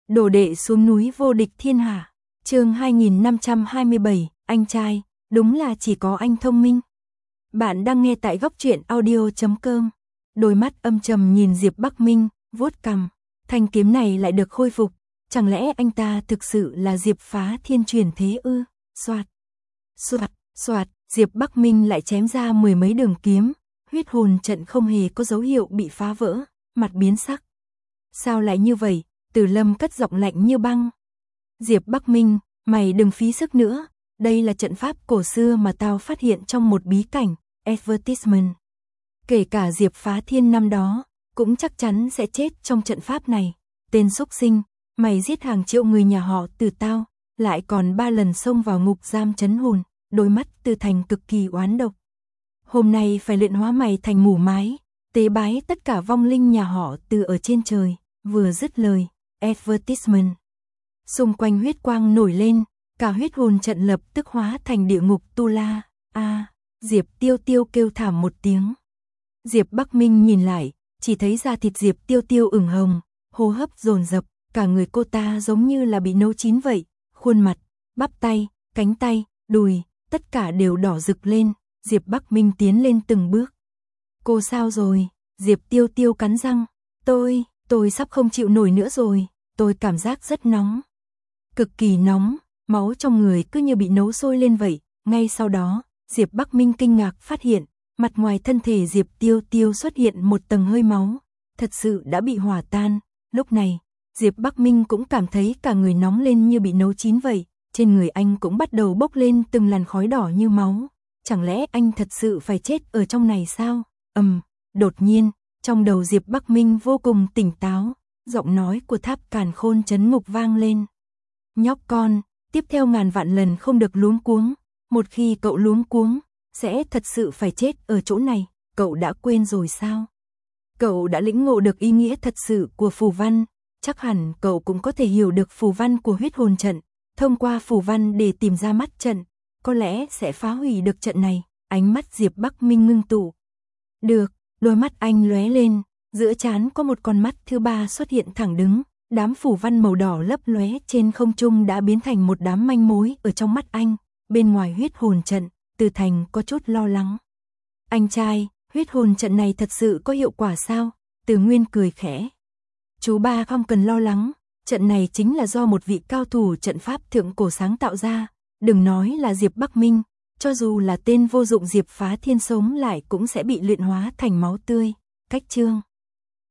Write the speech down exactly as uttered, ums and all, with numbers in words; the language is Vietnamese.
Đồ đệ xuống núi vô địch thiên hạ. Chương hai nghìn năm trăm hai mươi bảy, anh trai, đúng là chỉ có anh thông minh. Bạn đang nghe tại góc truyện audio chấm com. Đôi mắt âm trầm nhìn Diệp Bắc Minh, vuốt cằm, thanh kiếm này lại được khôi phục, chẳng lẽ anh ta thực sự là Diệp Phá Thiên truyền thế ư? Soạt, soạt, soạt, Diệp Bắc Minh lại chém ra mười mấy đường kiếm, huyết hồn trận không hề có dấu hiệu bị phá vỡ, mặt biến sắc. Sao lại như vậy? Từ Lâm cất giọng lạnh như băng. Diệp Bắc Minh, mày đừng phí sức nữa, đây là trận pháp cổ xưa mà tao phát hiện trong một bí cảnh, advertisement. Kể cả Diệp Phá Thiên năm đó, cũng chắc chắn sẽ chết trong trận pháp này. Tên xúc sinh, mày giết hàng triệu người nhà họ Từ tao, lại còn ba lần xông vào ngục giam trấn hồn, đôi mắt Từ Thành cực kỳ oán độc. Hôm nay phải luyện hóa mày thành mủ mái, tế bái tất cả vong linh nhà họ Từ ở trên trời. Vừa dứt lời, advertisement. Xung quanh huyết quang nổi lên, cả huyết hồn trận lập tức hóa thành địa ngục tu la. A, à, Diệp Tiêu Tiêu kêu thảm một tiếng. Diệp Bắc Minh nhìn lại, chỉ thấy da thịt Diệp Tiêu Tiêu ửng hồng, hô hấp dồn dập, cả người cô ta giống như là bị nấu chín vậy, khuôn mặt, bắp tay, cánh tay, đùi, tất cả đều đỏ rực lên. Diệp Bắc Minh tiến lên từng bước. Cô sao rồi? Diệp Tiêu Tiêu cắn răng. Tôi, tôi sắp không chịu nổi nữa rồi, tôi cảm giác rất nóng. Cực kỳ nóng, máu trong người cứ như bị nấu sôi lên vậy. Ngay sau đó, Diệp Bắc Minh kinh ngạc phát hiện, mặt ngoài thân thể Diệp Tiêu Tiêu xuất hiện một tầng hơi máu, thật sự đã bị hỏa tan. Lúc này, Diệp Bắc Minh cũng cảm thấy cả người nóng lên như bị nấu chín vậy, trên người anh cũng bắt đầu bốc lên từng làn khói đỏ như máu. Chẳng lẽ anh thật sự phải chết ở trong này sao? Ầm, um, đột nhiên, trong đầu Diệp Bắc Minh vô cùng tỉnh táo, giọng nói của Tháp Càn Khôn trấn ngục vang lên. Nhóc con, tiếp theo ngàn vạn lần không được luống cuống, một khi cậu luống cuống, sẽ thật sự phải chết ở chỗ này, cậu đã quên rồi sao? Cậu đã lĩnh ngộ được ý nghĩa thật sự của phù văn, chắc hẳn cậu cũng có thể hiểu được phù văn của huyết hồn trận, thông qua phù văn để tìm ra mắt trận, có lẽ sẽ phá hủy được trận này. Ánh mắt Diệp Bắc Minh ngưng tụ. Được, đôi mắt anh lóe lên, giữa trán có một con mắt thứ ba xuất hiện thẳng đứng, đám phù văn màu đỏ lấp lóe trên không trung đã biến thành một đám manh mối ở trong mắt anh. Bên ngoài huyết hồn trận, Từ Thành có chút lo lắng. Anh trai, huyết hồn trận này thật sự có hiệu quả sao? Từ Nguyên cười khẽ. Chú ba không cần lo lắng, trận này chính là do một vị cao thủ trận pháp thượng cổ sáng tạo ra, đừng nói là Diệp Bắc Minh, cho dù là tên vô dụng Diệp Phá Thiên sống lại cũng sẽ bị luyện hóa thành máu tươi. Cách chương